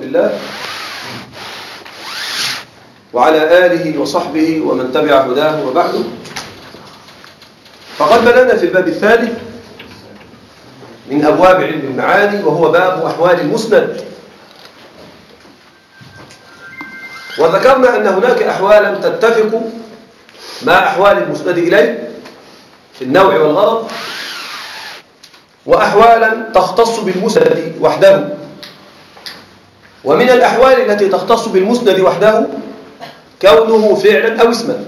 الله وعلى آله وصحبه ومن تبع هداه وبعده. فقد بدأنا في الباب الثالث من أبواب علم المعاني، وهو باب أحوال المسند. وذكرنا أن هناك أحوالا تتفق مع أحوال المسند إليه في النوع والغرض، وأحوالا تختص بالمسند وحده. ومن الأحوال التي تختص بالمسند وحده كونه فعلا أو اسما.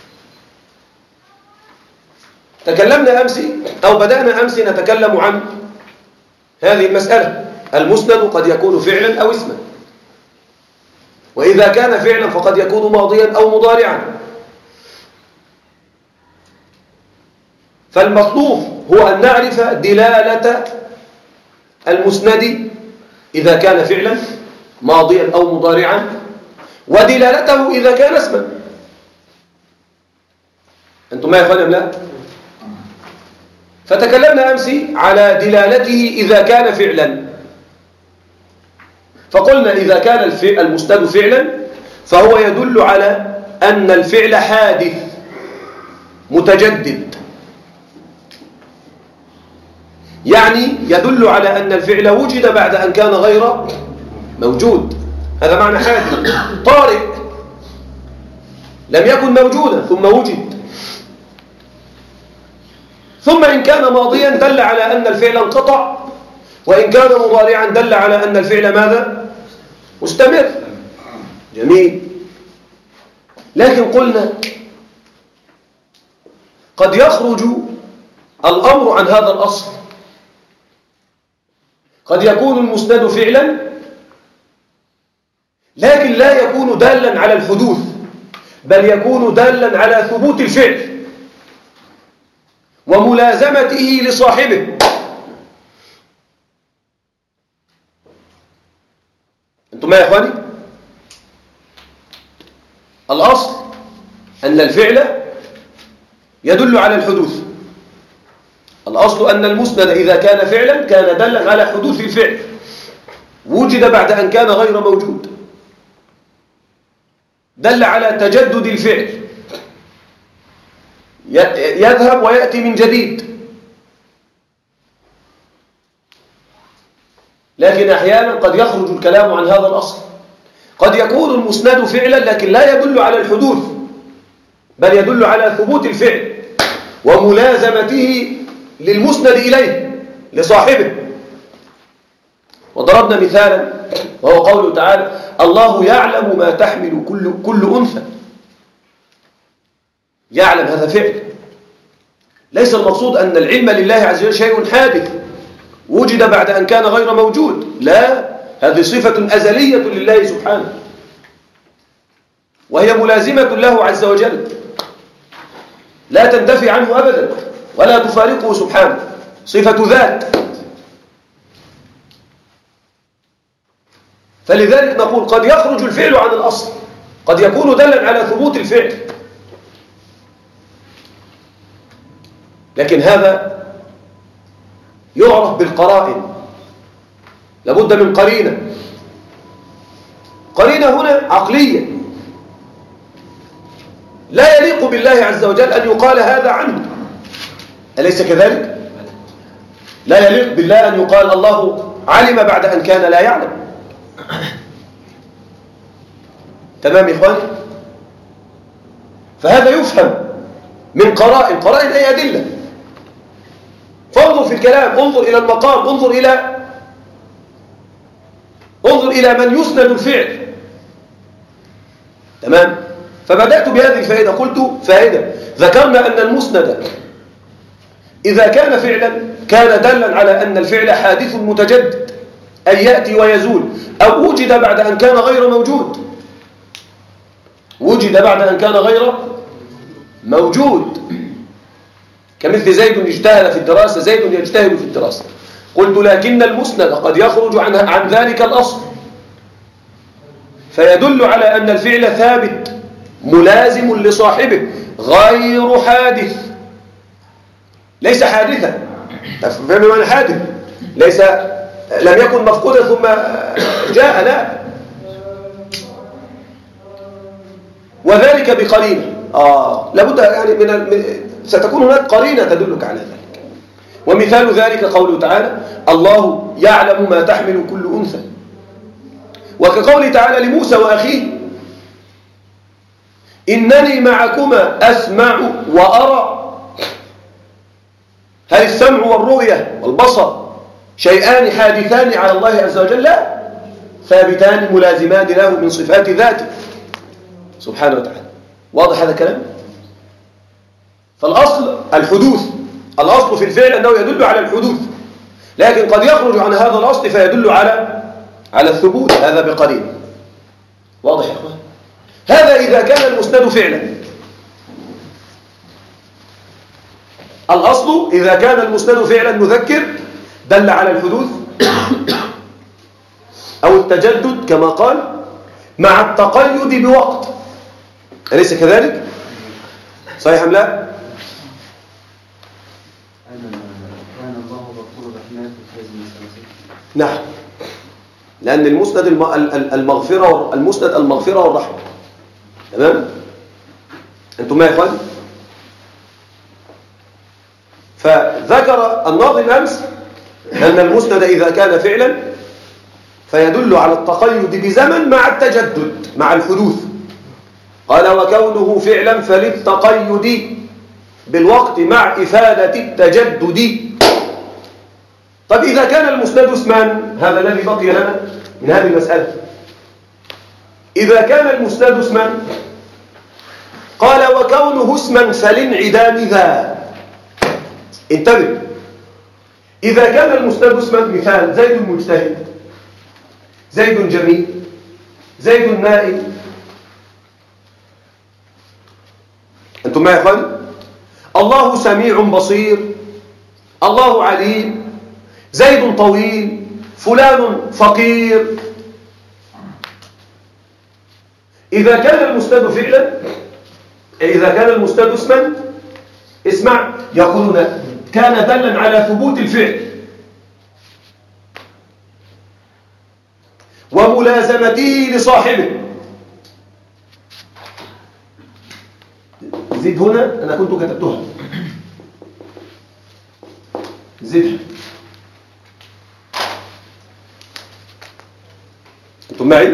تكلمنا أمس أو بدأنا أمس نتكلم عن هذه المسألة. المسند قد يكون فعلا أو اسما، وإذا كان فعلا فقد يكون ماضيا أو مضارعا. فالمطلوب هو أن نعرف دلالة المسند إذا كان فعلا ماضيا أو مضارعا، ودلالته إذا كان اسما. أنتم ما يفعلون لا؟ فتكلمنا أمس على دلالته إذا كان فعلا، فقلنا إذا كان المسند فعلا فهو يدل على أن الفعل حادث متجدد، يعني يدل على أن الفعل وجد بعد أن كان غير موجود. هذا معنى حادث. طارئ لم يكن موجودا ثم وجد. ثم إن كان ماضيا دل على أن الفعل انقطع، وإن كان مضارعا دل على أن الفعل ماذا؟ مستمر. جميل. لكن قلنا قد يخرج الأمر عن هذا الأصل. قد يكون المسند فعلا لكن لا يكون دالا على الحدوث، بل يكون دالا على ثبوت الفعل وملازمته لصاحبه. أنتم يا إخواني؟ الأصل أن الفعل يدل على الحدوث. الأصل أن المسند إذا كان فعلا كان دلا على حدوث الفعل وجد بعد أن كان غير موجود، دل على تجدد الفعل، يذهب ويأتي من جديد. لكن أحيانا قد يخرج الكلام عن هذا الأصل. قد يكون المسند فعلا لكن لا يدل على الحدوث، بل يدل على ثبوت الفعل وملازمته للمسند إليه لصاحبه. وضربنا مثالا وهو قوله تعالى: الله يعلم ما تحمل كل أنثى. يعلم هذا فعل. ليس المقصود أن العلم لله عز وجل شيء حادث وجد بعد أن كان غير موجود، لا، هذه صفة أزلية لله سبحانه، وهي ملازمة له عز وجل لا تنتفي عنه أبدا ولا تفارقه سبحانه، صفة ذات. فلذلك نقول قد يخرج الفعل عن الأصل، قد يكون دلا على ثبوت الفعل، لكن هذا يعرف بالقرائن. لابد من قرينة. قرينة هنا عقلية. لا يليق بالله عز وجل أن يقال هذا عنه، أليس كذلك؟ لا يليق بالله أن يقال الله علم بعد أن كان لا يعلم. تمام يا إخواني؟ فهذا يفهم من قرائن. قرائن أي أدلة. فانظر في الكلام، انظر إلى المقام، انظر إلى من يسند الفعل. تمام؟ فبدأت بهذه الفائدة. قلت فائدة، ذكرنا أن المسند إذا كان فعلا كان دلا على أن الفعل حادث متجدد، أي يأتي ويزول، أو وجد بعد أن كان غير موجود. وجد بعد أن كان غير موجود، كمثل زيد اجتهد في الدراسة، زيد يجتهد في الدراسة. قلت لكن المسند قد يخرج عن ذلك الأصل، فيدل على أن الفعل ثابت ملازم لصاحبه غير حادث. ليس حادثا، فهم من حادث، ليس لم يكن مفقودا ثم جاء، لا، وذلك بقرينة. لابد يعني ستكون هناك قرينة تدلك على ذلك. ومثال ذلك قوله تعالى: الله يعلم ما تحمل كل أنثى. وكقوله تعالى لموسى وأخيه: إنني معكما أسمع وأرى. هل السمع والرؤية والبصر شيئان حادثان على الله عز وجل؟ لا، ثابتان ملازمان له من صفات ذاته سبحانه وتعالى. واضح هذا الكلام؟ فالأصل الحدوث، الأصل في الفعل أنه يدل على الحدوث، لكن قد يخرج عن هذا الأصل فيدل على الثبوت، هذا بقرين. واضح يا أخوان؟ هذا إذا كان المسند فعلا. الأصل إذا كان المسند فعلا مذكر دل على الحدوث أو التجدد كما قال، مع التقيد بوقت. أليس كذلك؟ صحيح أم لا؟ كان الله غفور رحيم في هذه المسألة. نعم، لأن المسند المغفرة والرحمة. تمام؟ أنتم ما يا إخوان؟ فذكر الناظم أمس أن المسند إذا كان فعلا فيدل على التقيد بزمن مع التجدد مع الحدوث. قال: وكونه فعلا فللتقيد بالوقت مع إفادة التجدد. طب إذا كان المسند اسما، هذا الذي بقي لنا من هذه المسألة. إذا كان المسند اسما، قال: وكونه اسما فلانعدام ذا. انتبه، إذا كان المسند اسما، مثال: زيد مجتهد، زيد جميل، زيد نائم. أنتم ما يا أخوان؟ الله سميع بصير، الله عليم، زيد طويل، فلان فقير. إذا كان المسند فعلا، إذا كان المسند اسما، اسمع، يقولون كان دلا على ثبوت الفعل وملازمته لصاحبه. زد هنا، أنا كنت كتبتها، زدها. أنتم معي؟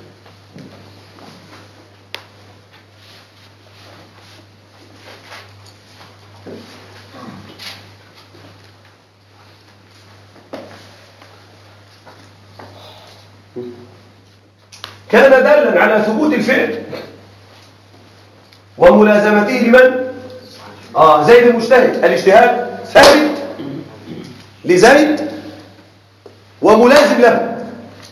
كان دالا على ثبوت الفعل وملازمته لمن؟ زيد المجتهد. الاجتهاد ثابت لزيد وملازم له.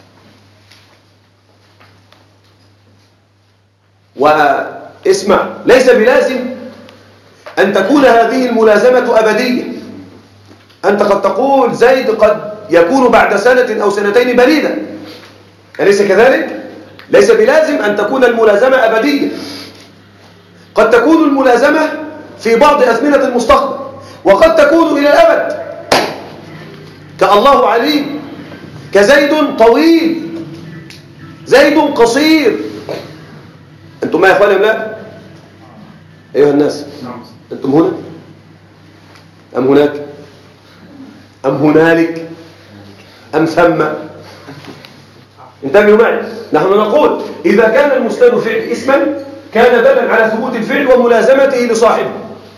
واسمع، ليس بلازم أن تكون هذه الملازمة أبدية. أنت قد تقول زيد قد يكون بعد سنة أو سنتين بريدا، أليس كذلك؟ ليس بلازم أن تكون الملازمة أبدية. قد تكون الملازمة في بعض أزمنة المستقبل، وقد تكون إلى الأبد، كالله عليم، كزيد طويل، زيد قصير. أنتم ما يا أخواني أم لا؟ أيها الناس، أنتم هنا أم هناك أم هنالك أم ثم؟ انتبهوا معي. نحن نقول إذا كان المسند فعل اسما كان دلا على ثبوت الفعل وملازمته لصاحبه،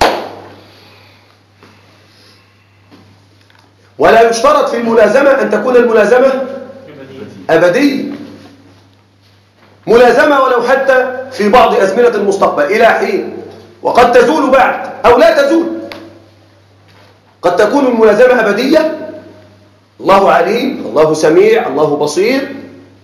ولا يشترط في الملازمة أن تكون الملازمة أبدية. ملازمة ولو حتى في بعض أزمنة المستقبل إلى حين، وقد تزول بعد أو لا تزول. قد تكون الملازمة أبدية، الله عليم، الله سميع، الله بصير،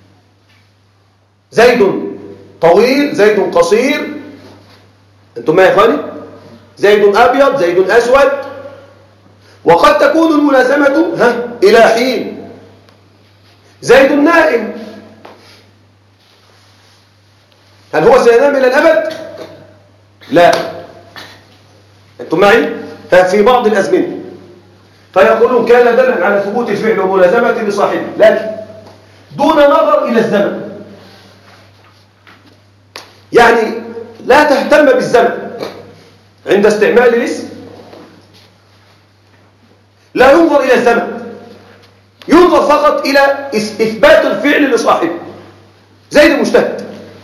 زيد طويل، زيد قصير. أنتم ما يا إخواني؟ زيد أبيض، زيد أسود. وقد تكون الملازمة إلى حين. زيد نائم، هل هو سينام إلى الأبد؟ لا. أنتم معي؟ في بعض الأزمنة فيقولون كان دلا على ثبوت الفعل وملازمته لصاحبه، لكن دون نظر إلى الزمن. يعني لا تهتم بالزمن عند استعمال الاسم، لا ينظر إلى الزمن، ينظر فقط إلى إثبات الفعل لصاحبه. زيد مجتهد،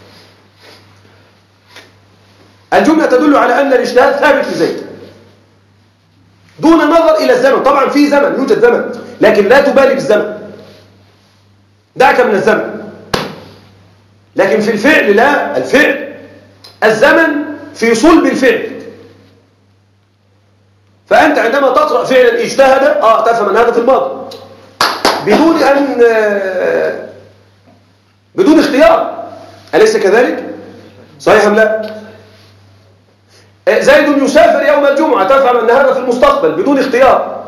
الجملة تدل على أن الاجتهاد ثابت لزيد دون النظر إلى الزمن. طبعا في زمن، يوجد زمن، لكن لا تبالي بالزمن، دعك من الزمن. لكن في الفعل لا، الفعل الزمن في صلب الفعل. فأنت عندما تقرأ فعلا اجتهد تفهم أن هذا في الماضي بدون اختيار، أليس كذلك؟ صحيح أم لا؟ زيد يسافر يوم الجمعة، تفهم أن هذا في المستقبل بدون اختيار.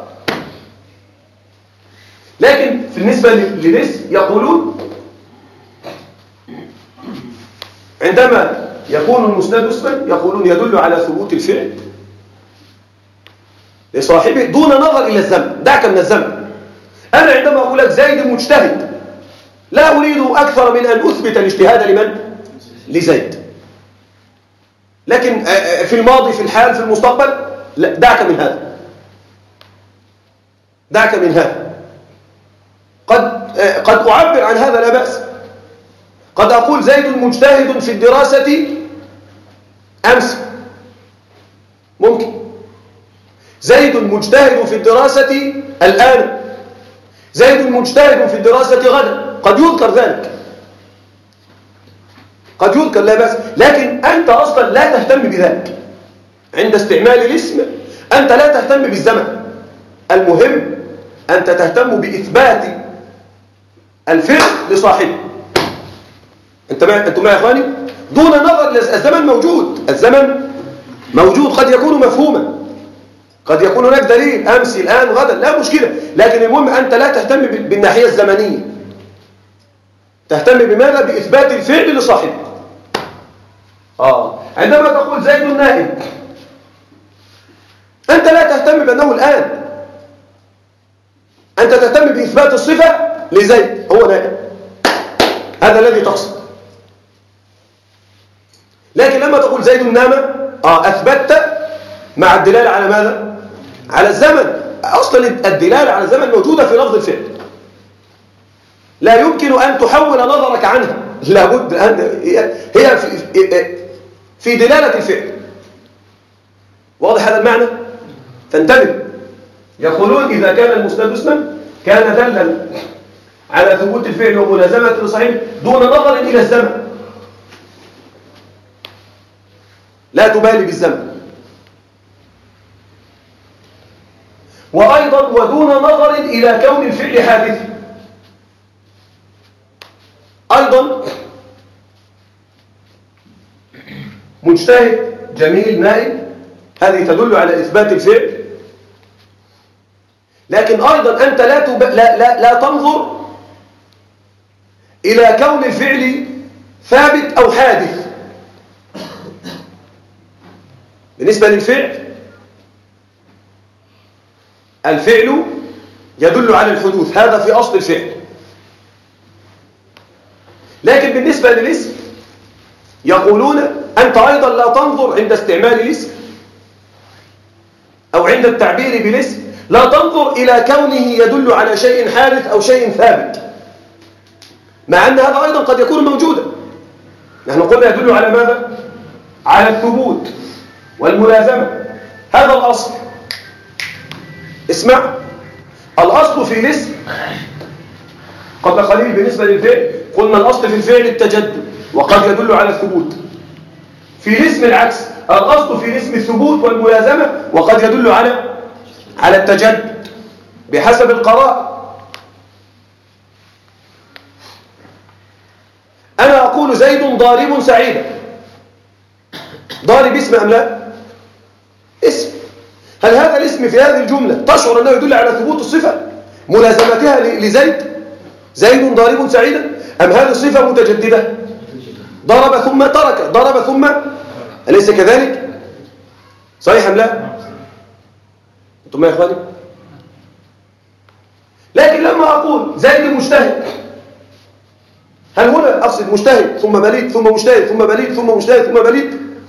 لكن بالنسبة للاسم يقولون عندما يكون المسند اسما يقولون يدل على ثبوت الفعل لصاحبه دون نظر إلى الزمن. دعك من الزمن. أنا عندما أقول لك زيد مجتهد لا أريد أكثر من أن أثبت الاجتهاد لمن؟ لزيد. لكن في الماضي، في الحال، في المستقبل، لا، دعك من هذا، دعك من هذا. قد أعبر عن هذا لا بأس. قد أقول زيد مجتهد في الدراسة أمس، ممكن. زيد مجتهد في الدراسة الآن، زيد مجتهد في الدراسة غدا، قد يذكر ذلك، قد يذكر لا بأس. لكن أنت أصلا لا تهتم بذلك عند استعمال الاسم. أنت لا تهتم بالزمن، المهم أنت تهتم بإثبات الفعل لصاحبه. أنتم معي يا أخواني؟ دون نظر الزمن موجود، الزمن موجود، قد يكون مفهوما، قد يكون هناك دليل أمس الآن غدا، لا مشكلة. لكن المهم أنت لا تهتم بالناحية الزمنية، تهتم بماذا؟ بإثبات الفعل لصاحبه. عندما تقول زيد نائم، أنت لا تهتم بأنه الآن، أنت تهتم بإثبات الصفة لزيد، هو نائم، هذا الذي تقصد. لكن لما تقول زيد نام، أثبتت مع الدلالة على ماذا؟ على الزمن. أصلا الدلالة على الزمن موجودة في لفظ الفعل، لا يمكن أن تحول نظرك عنها، لابد أن هي في دلالة الفعل. واضح هذا المعنى؟ فانتبه. يقولون إذا كان المسند اسما كان دلا على ثبوت الفعل وملازمة لصاحبه دون نظر إلى الزمن، لا تبالي بالزمن. وأيضا ودون نظر إلى كون الفعل حادث. أيضا مجتهد جميل نائم، هذه تدل على إثبات الفعل. لكن أيضا أنت لا تنظر إلى كون الفعل ثابت أو حادث. بالنسبة للفعل، الفعل يدل على الحدوث، هذا في أصل الفعل. لكن بالنسبة للاسم يقولون أنت أيضا لا تنظر عند استعمال الاسم أو عند التعبير بالاسم، لا تنظر إلى كونه يدل على شيء حادث أو شيء ثابت، مع أن هذا أيضا قد يكون موجودا. نحن قلنا يدل على ماذا؟ على الثبوت والملازمة، هذا الأصل. اسمع، الأصل في الاسم قبل قليل بالنسبة للفعل قلنا الأصل في الفعل التجدد وقد يدل على الثبوت. في الاسم العكس، الأصل في الاسم الثبوت والملازمة وقد يدل على التجدد بحسب القراء. أنا أقول زيد ضارب سعيدا، ضارب اسم أم لا؟ اسم. هل هذا الاسم في هذه الجملة تشعر أنه يدل على ثبوت الصفة ملازمتها لزيد؟ زيد ضارب سعيدا، أم هذه الصفة متجددة؟ ضرب ثم ترك، ضرب ثم، أليس كذلك؟ صحيح أم لا؟ أنتم يا إخواني؟ لكن لما أقول زيد مجتهد، هل هنا أقصد مجتهد ثم بليد ثم مجتهد ثم بليد ثم مجتهد ثم بليد؟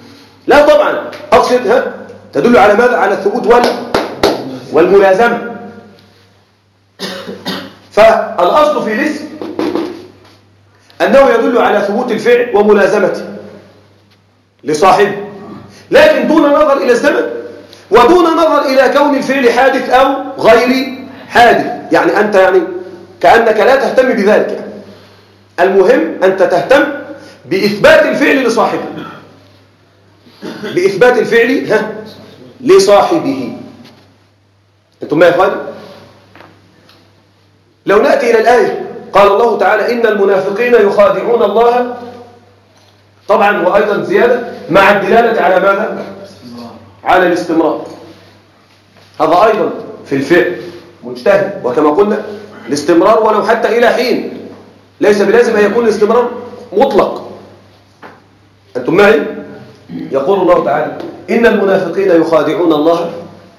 لا طبعا، أقصد تدل على ماذا؟ على الثبوت والملازمة. فالأصل في الاسم أنه يدل على ثبوت الفعل وملازمته لصاحبه، لكن دون نظر إلى الزمن ودون نظر إلى كون الفعل حادث أو غير حادث. يعني أنت كأنك لا تهتم بذلك. يعني المهم أنت تهتم بإثبات الفعل لصاحبه، بإثبات الفعل لصاحبه. أنتم ما يا إخواني؟ لو نأتي إلى الآية، قال الله تعالى إن المنافقين يخادعون الله، طبعا وأيضا زيادة مع الدلالة على ماذا؟ على الاستمرار. هذا أيضا في الفعل مجتهد، وكما قلنا الاستمرار ولو حتى إلى حين، ليس بلازم أن يكون الاستمرار مطلق. أنتم معي؟ يقول الله تعالى إن المنافقين يخادعون الله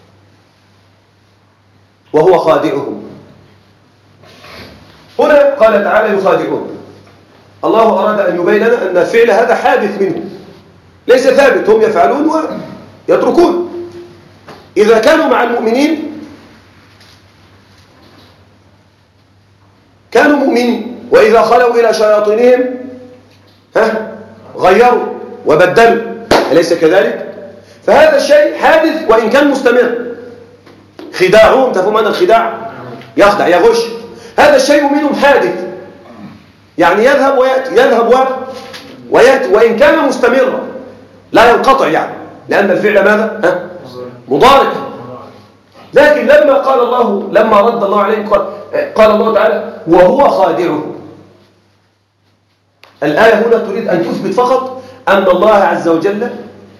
وهو خادعهم. هنا قال تعالى يخادعون، الله أراد أن يبين لنا أن الفعل هذا حادث منه، ليس ثابت، هم يفعلون ويتركون. إذا كانوا مع المؤمنين كانوا مؤمنين، وإذا خلوا إلى شياطينهم غيروا وبدلوا، أليس كذلك؟ فهذا الشيء حادث وإن كان مستمر. خداعهم، تفهم أن الخداع يخدع يغش، هذا الشيء منهم حادث، يعني يذهب ويأتي، يذهب ويأتي، وإن كان مستمرا لا ينقطع، يعني لأن الفعل ماذا؟ مضارع. لكن لما رد الله عليه قال الله تعالى وهو خادعه. الآية هنا تريد أن تثبت فقط أن الله عز وجل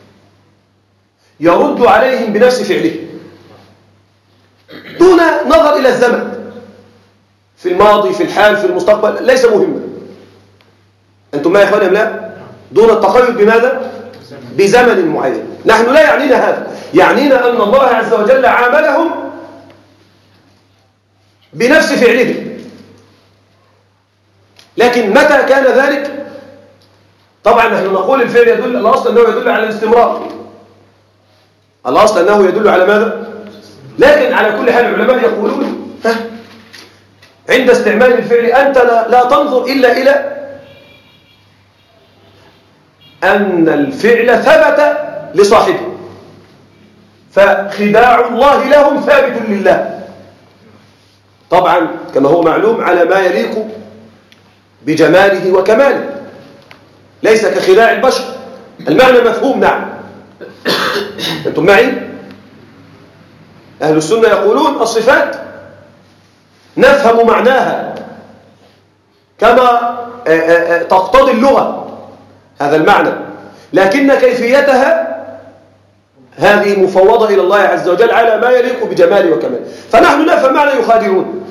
يرد عليهم بنفس فعله دون نظر إلى الزمن، في الماضي في الحال في المستقبل، ليس مهما. أنتم ما يا إخواني أم لا؟ دون التقيد بماذا؟ بزمن معين. نحن لا يعنينا هذا، يعنينا أن الله عز وجل عاملهم بنفس فعله. لكن متى كان ذلك؟ طبعا نحن نقول الفعل يدل، الأصل أنه يدل على الاستمرار، الأصل أنه يدل على ماذا؟ لكن على كل حال العلماء يقولون عند استعمال الفعل أنت لا تنظر إلا إلى أن الفعل ثبت لصاحبه، فخداع الله لهم ثابت لله، طبعا كما هو معلوم على ما يليق بجماله وكماله، ليس كخداع البشر. المعنى مفهوم، نعم. أنتم معي؟ أهل السنة يقولون الصفات نفهم معناها كما تقتضي اللغة، هذا المعنى، لكن كيفيتها هذه مفوضة إلى الله عز وجل على ما يليق بجماله وكماله. فنحن نفهم معنى يخادعون،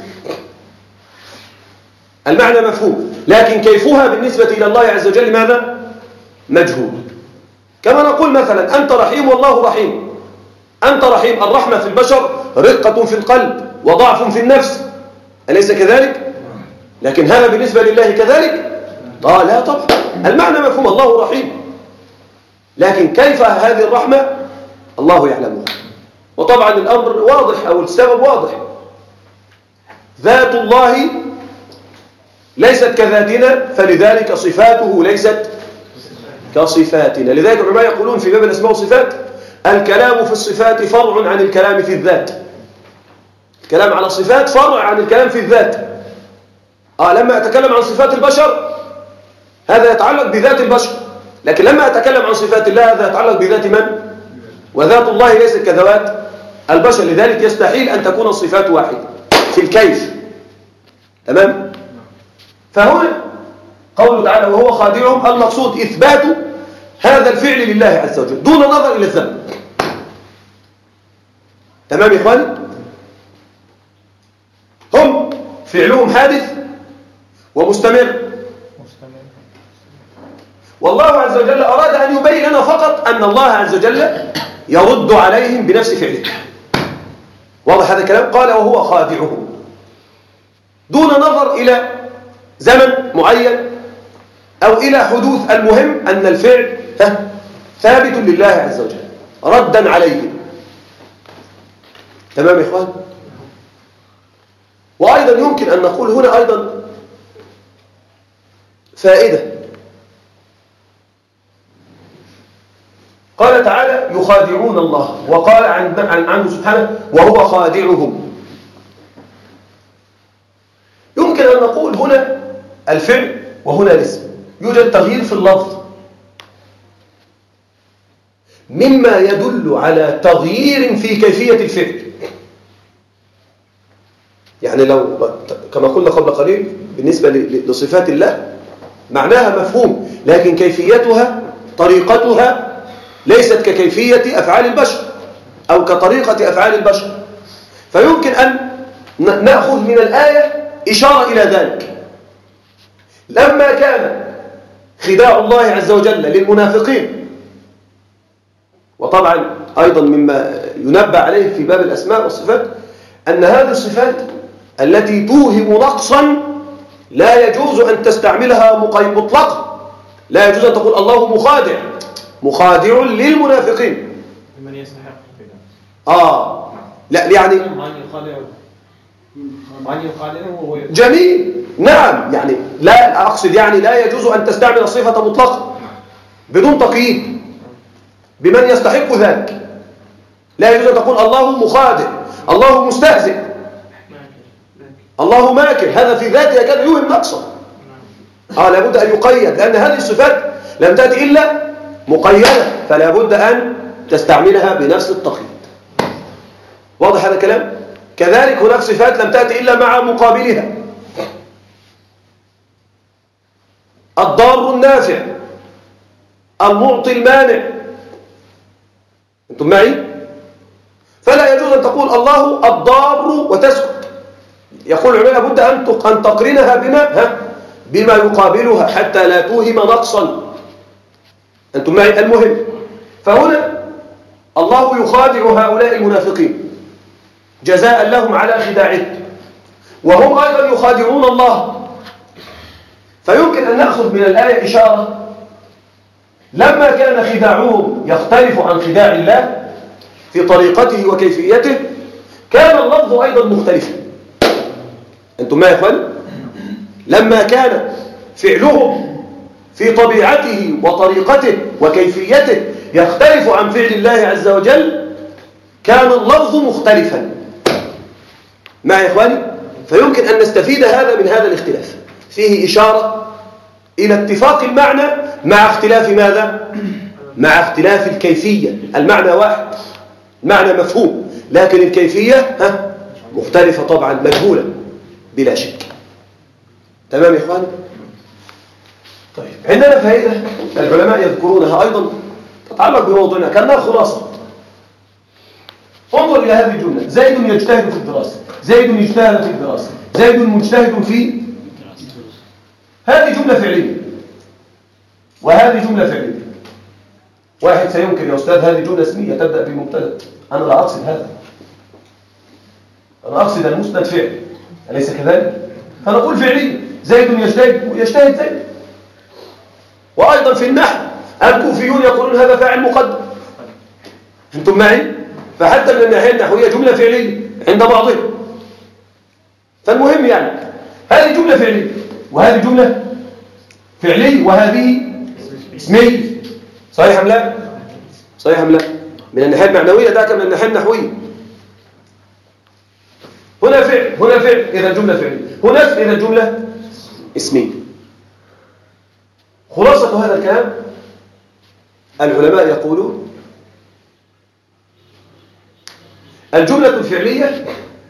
المعنى مفهوم، لكن كيفها بالنسبة إلى الله عز وجل ماذا؟ مجهول. كما نقول مثلا أنت رحيم والله رحيم، أنت رحيم، الرحمة في البشر رقة في القلب وضعف في النفس، أليس كذلك؟ لكن هذا بالنسبة لله كذلك؟ لا طبعا، المعنى مفهوم، الله رحيم، لكن كيف هذه الرحمة الله يعلمها. وطبعا الأمر واضح أو السبب واضح، ذات الله ليست كذاتنا، فلذلك صفاته ليست كصفاتنا. لذلك العلماء يقولون في باب الأسماء والصفات الكلام في الصفات فرع عن الكلام في الذات. الكلام على الصفات فرع عن الكلام في الذات. لما أتكلم عن صفات البشر هذا يتعلق بذات البشر، لكن لما أتكلم عن صفات الله هذا يتعلق بذات من؟ وذات الله ليست كذوات البشر، لذلك يستحيل أن تكون الصفات واحدة في الكيف. تمام؟ فهنا قوله تعالى وهو خادعهم، المقصود إثبات هذا الفعل لله عز وجل دون نظر إلى الزمن. تمام يا إخواني؟ هم فعلهم حادث ومستمر، والله عز وجل أراد أن يبين لنا فقط أن الله عز وجل يرد عليهم بنفس فعله. واضح هذا الكلام؟ قال وهو خادعهم دون نظر إلى زمن معين أو إلى حدوث، المهم أن الفعل ثابت لله عز وجل ردا عليه. تمام يا إخوان؟ وأيضا يمكن أن نقول هنا أيضا فائدة. قال تعالى يخادعون الله، وقال عنه سبحانه وهو خادعهم. يمكن أن نقول هنا الفعل وهنا الاسم، يوجد تغيير في اللفظ مما يدل على تغيير في كيفية الفعل. يعني لو كما قلنا قبل قليل بالنسبة لصفات الله معناها مفهوم، لكن كيفيتها طريقتها ليست ككيفية أفعال البشر أو كطريقة أفعال البشر. فيمكن أن نأخذ من الآية إشارة إلى ذلك. لما كان خداع الله عز وجل للمنافقين، وطبعا أيضا مما ينبه عليه في باب الأسماء والصفات أن هذه الصفات التي توهم نقصا لا يجوز أن تستعملها مطلقا. لا يجوز أن تقول الله مخادع للمنافقين. من يستحق كده؟ لا يعني من يخادعه جميل. نعم، يعني لا أقصد يعني لا يجوز أن تستعمل الصفة مطلقا بدون تقييد بمن يستحق ذلك. لا يجوز أن تقول الله مخادع، الله مستهزئ، الله ماكر. هذا في ذاته كان يوهم نقصا. لابد أن يقيد، لأن هذه الصفات لم تأتي إلا مقيدة، فلا بد أن تستعملها بنفس التقييد. واضح هذا الكلام؟ كذلك هناك صفات لم تأتي إلا مع مقابلها. الضار النافع، المعطي المانع. أنتم معي؟ فلا يجوز أن تقول الله الضار وتسكت. يقول العلماء لابد أن تقرنها بما يقابلها حتى لا توهم نقصا. أنتم معي؟ المهم، فهنا الله يخادع هؤلاء المنافقين جزاء لهم على خداعه، وهم أيضا يخادعون الله. فيمكن أن نأخذ من الآية إشارة. لما كان خداعهم يختلف عن خداع الله في طريقته وكيفيته، كان اللفظ أيضا مختلفا. أنتم ما يا إخوان؟ لما كان فعلهم في طبيعته وطريقته وكيفيته يختلف عن فعل الله عز وجل، كان اللفظ مختلفا. مع يا إخواني؟ فيمكن أن نستفيد هذا من هذا الاختلاف. فيه إشارة إلى اتفاق المعنى مع اختلاف ماذا؟ مع اختلاف الكيفية. المعنى واحد، المعنى مفهوم، لكن الكيفية مختلفة طبعا، مجهولة بلا شك. تمام يا إخواني؟ طيب، عندنا فائدة العلماء يذكرونها أيضا تتعلق بموضوعنا كأنها خلاصة. انظر إلى هذه الجملة: زيد يجتهد في الدراسة، زيد يجتهد في الدراسة، زيد مجتهد في. هذه جملة فعلية وهذه جملة فعلية. واحد سينكر: يا أستاذ هذه جملة اسمية تبدأ بمبتدأ. أنا لا أقصد هذا، أنا أقصد المسند فعل، أليس كذلك؟ فنقول فعلية: زيد يجتهد زيد. وأيضا في النحو الكوفيون يقولون هذا فاعل مقدم. أنتم معي؟ فحتى من الناحية النحوية جملة فعلية عند بعضهم. فالمهم يعني هذه جملة فعلية وهذه جملة فعلية وهذه اسمية. صحيح أم لا؟ صحيح أم لا؟ من الناحية المعنوية ذاك من الناحية النحوية. هنا فعل، هنا فعل، إذا جملة فعلية. هنا اسم، إذا جملة اسمية. خلاصة هذا الكلام: العلماء يقولون الجملة الفعلية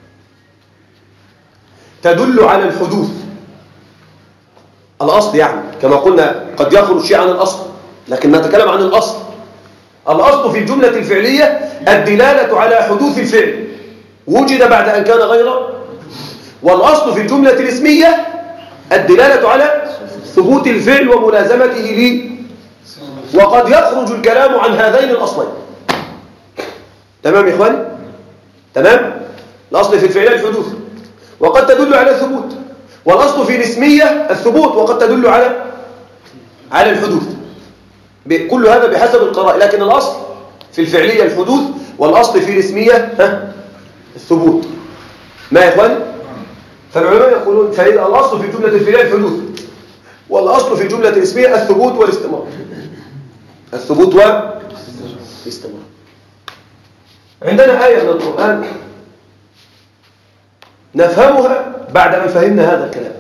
تدل على الحدوث، الأصل. يعني كما قلنا قد يخرج شيء عن الأصل، لكن نتكلم عن الأصل. الأصل في الجملة الفعلية الدلالة على حدوث الفعل وجد بعد أن كان غيره. والأصل في الجملة الاسمية الدلالة على ثبوت الفعل وملازمته لي. وقد يخرج الكلام عن هذين الأصلين. تمام يا إخواني؟ تمام؟ الأصل في الفعلية الحدوث وقد تدل على الثبوت، والأصل في الاسمية الثبوت وقد تدل على الحدوث. كل هذا بحسب القراءة، لكن الأصل في الفعلية الحدوث، والأصل في الاسمية الثبوت. ما يا إخواني؟ فالعلماء يقولون فإذا الأصل في الجملة الفعلية الحدوث، والأصل في الجملة الاسمية الثبوت والاستمرار. الثبوت والاستمرار. عندنا آية من القرآن نفهمها بعد أن فهمنا هذا الكلام.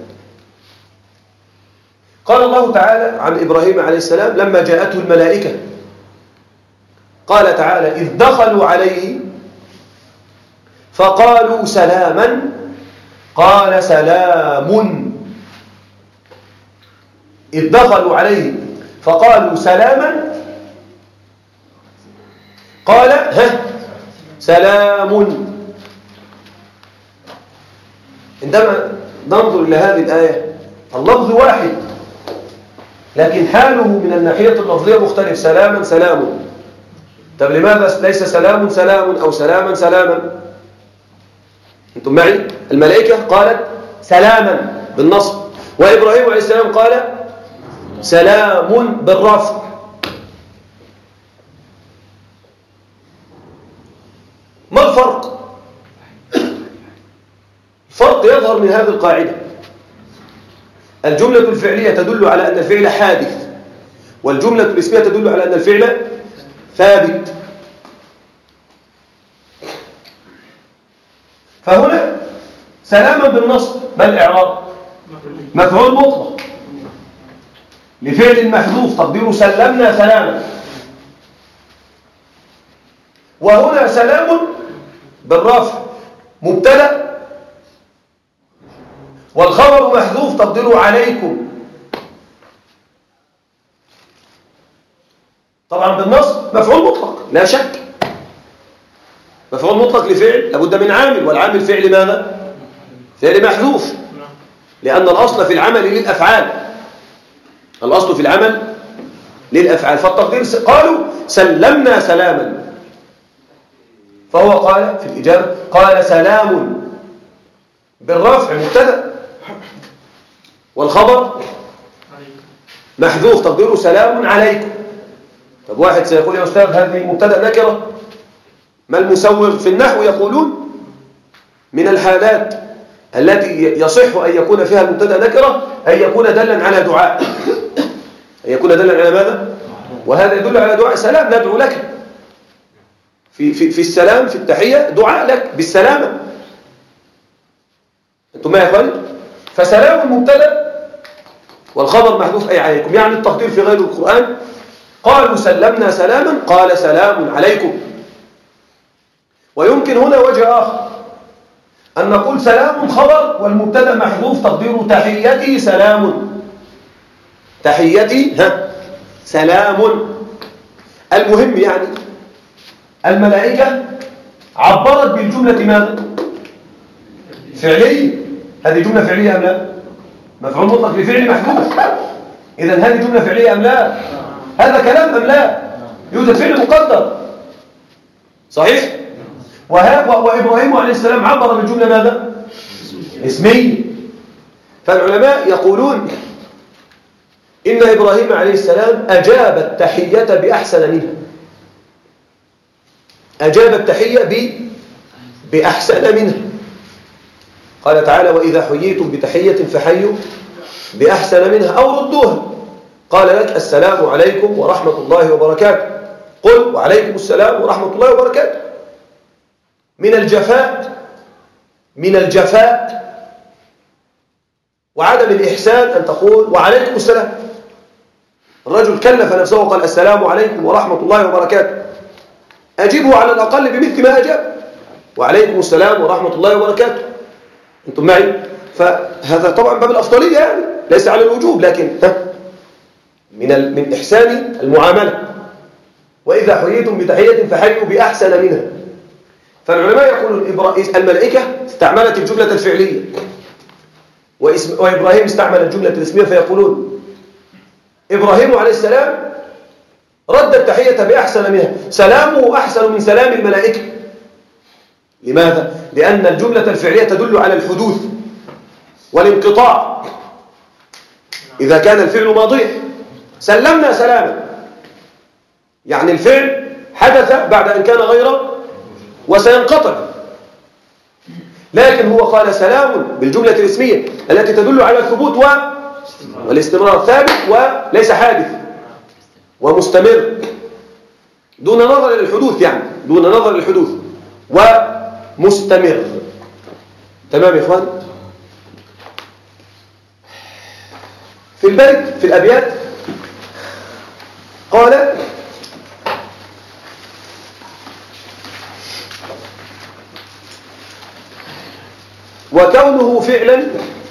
قال الله تعالى عن إبراهيم عليه السلام لما جاءته الملائكة، قال تعالى إذ دخلوا عليه فقالوا سلاما قال سلام. إذ دخلوا عليه فقالوا سلاما قال سلام. عندما ننظر إلى هذه الآية اللفظ واحد، لكن حاله من الناحية اللفظية مختلف. سلاما سلام. طب لماذا ليس سلام سلام أو سلاما سلاما؟ أنتم معي؟ الملائكة قالت سلاما بالنصب، وإبراهيم عليه السلام قال سلام بالرفع. ما الفرق؟ الفرق يظهر من هذه القاعدة: الجملة الفعلية تدل على أن الفعل حادث، والجملة الاسمية تدل على أن الفعل ثابت. فهنا سلاما بالنصب، ما الإعراب؟ مفعول مطلق لفعل محذوف تقديره سلمنا سلاما. وهنا سلام بالرفع مبتدأ والخبر محذوف تقديره عليكم. طبعا بالنصب مفعول مطلق لا شك، مفعول مطلق لفعل لابد من عامل، والعامل فعل ماذا؟ فعل محذوف، لأن الأصل في العمل للأفعال، الأصل في العمل للأفعال. فالتقدير قالوا سلمنا سلاما، فهو قال في الإجابة قال سلام بالرفع مبتدأ والخبر محذوف تقديره سلام عليكم. طب واحد سيقول يا أستاذ هذه مبتدأ نكرة، ما المسوغ في النحو؟ يقولون من الحالات التي يصح أن يكون فيها المبتدأ نكرة أن يكون دلا على دعاء، أن يكون دلا على ماذا؟ وهذا يدل على دعاء سلام، ندعو لك في السلام، في التحية دعاء لك بالسلامة. أنتم ما يا أخواني؟ فسلام مبتدأ والخبر محذوف أي عليكم، يعني التقدير في غير القرآن قالوا سلمنا سلاما قال سلام عليكم. ويمكن هنا وجه آخر أن نقول سلام خبر والمبتدأ محذوف تقديره تحيتي سلام، تحيتي سلام. المهم يعني الملائكة عبرت بالجملة ماذا؟ فعلية. هذه جملة فعلية أم لا؟ مفعول مطلق لفعل محذوف، إذن هذه جملة فعلية أم لا؟ هذا كلام أم لا؟ يوجد فعل مقدر صحيح؟ وإبراهيم عليه السلام عبر بالجملة ماذا؟ اسمية. فالعلماء يقولون إن إبراهيم عليه السلام أجاب التحية بأحسن منها، أجاب التحية بأحسن منها. قال تعالى وإذا حييتم بتحية فحيوا بأحسن منها أو ردوها. قال لك السلام عليكم ورحمة الله وبركاته، قل وعليكم السلام ورحمة الله وبركاته. من الجفاء وعدم الإحسان أن تقول وعليكم السلام. الرجل كلف نفسه وقال السلام عليكم ورحمة الله وبركاته، أجيبه على الأقل بمثل ما أجاب وعليكم السلام ورحمة الله وبركاته. أنتم معي؟ فهذا طبعا باب الأفضلية، يعني ليس على الوجوب، لكن من إحسان المعاملة. وإذا حييتم بتحية فحيوا بأحسن منها. فالعلماء يقولون الملائكة استعملت الجملة الفعلية وإبراهيم استعمل الجملة الاسمية، فيقولون إبراهيم عليه السلام رد التحية بأحسن منها، سلامه أحسن من سلام الملائكة. لماذا؟ لأن الجملة الفعلية تدل على الحدوث والانقطاع إذا كان الفعل ماضيا. سلمنا سلاما يعني الفعل حدث بعد أن كان غير وسينقطع، لكن هو قال سلام بالجملة الاسمية التي تدل على الثبوت والاستمرار، ثابت وليس حادث ومستمر دون نظر إلى الحدوث، يعني دون نظر إلى الحدوث ومستمر. تمام يا إخوان؟ في البيت في الأبيات قال وكونه فعلا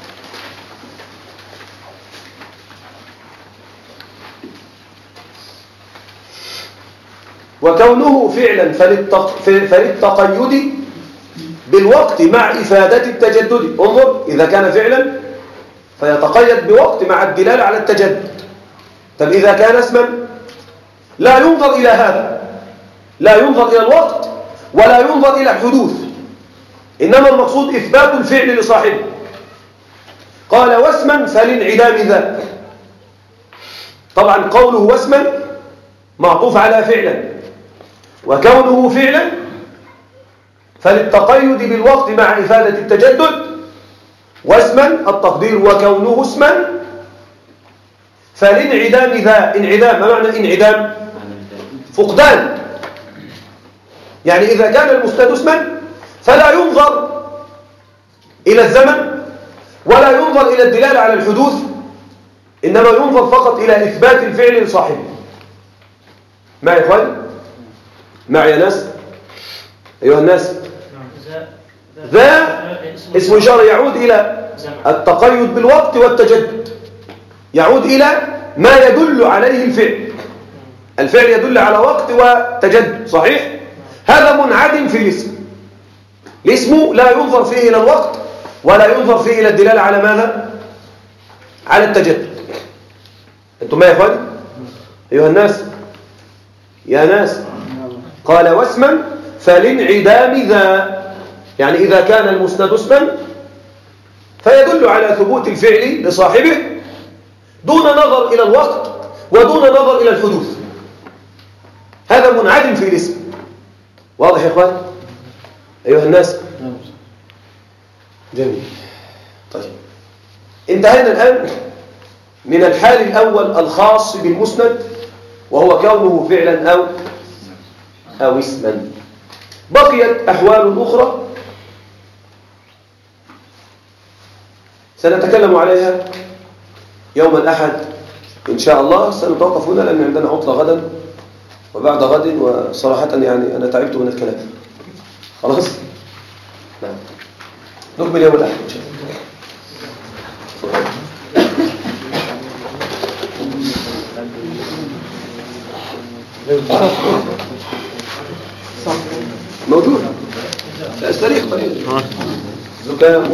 فللتقيد بالوقت مع إفادة التجدد. انظر، إذا كان فعلا فيتقيد بوقت مع الدلالة على التجدد. طب إذا كان اسما لا ينظر إلى هذا، لا ينظر إلى الوقت ولا ينظر إلى الحدوث، إنما المقصود إثبات الفعل لصاحبه. قال واسما فلانعدام ذا. طبعا قوله واسما معطوف على فعلا، وكونه فعلا فللتقيد بالوقت مع إفادة التجدد، واسما التقدير وكونه اسما فلانعدام ذا. انعدام، ما معنى انعدام؟ فقدان. يعني إذا كان المسند اسما فلا ينظر إلى الزمن ولا ينظر إلى الدلالة على الحدوث، إنما ينظر فقط إلى إثبات الفعل لصاحبه. معي يا إخواني؟ معي يا ناس؟ أيها الناس، ذا اسم إشارة يعود إلى التقيد بالوقت والتجدد، يعود إلى ما يدل عليه الفعل. الفعل يدل على وقت وتجدد، صحيح؟ هذا منعدم في الاسم. الاسم لا ينظر فيه إلى الوقت ولا ينظر فيه إلى الدلالة على ماذا؟ على التجدد. أنتم ما يا إخواني؟ أيها الناس، يا ناس، قال واسما فلانعدام ذا، يعني إذا كان المسند اسما فيدل على ثبوت الفعل لصاحبه دون نظر إلى الوقت ودون نظر إلى الحدوث. هذا منعدم في الاسم. واضح يا إخوان؟ أيها الناس؟ جميل. طيب، انتهينا الآن من الحال الأول الخاص بالمسند، وهو كونه فعلا أو اسما. بقيت أحوال أخرى سنتكلم عليها يوم الأحد إن شاء الله. سنتوقف هنا لأن عندنا عطلة غدا وبعد غد، وصراحة يعني أنا تعبت من الكلام. خلاص؟ نعم، نكمل يوم الأحد إن شاء الله. موجود، سأستريح قليلا. زكام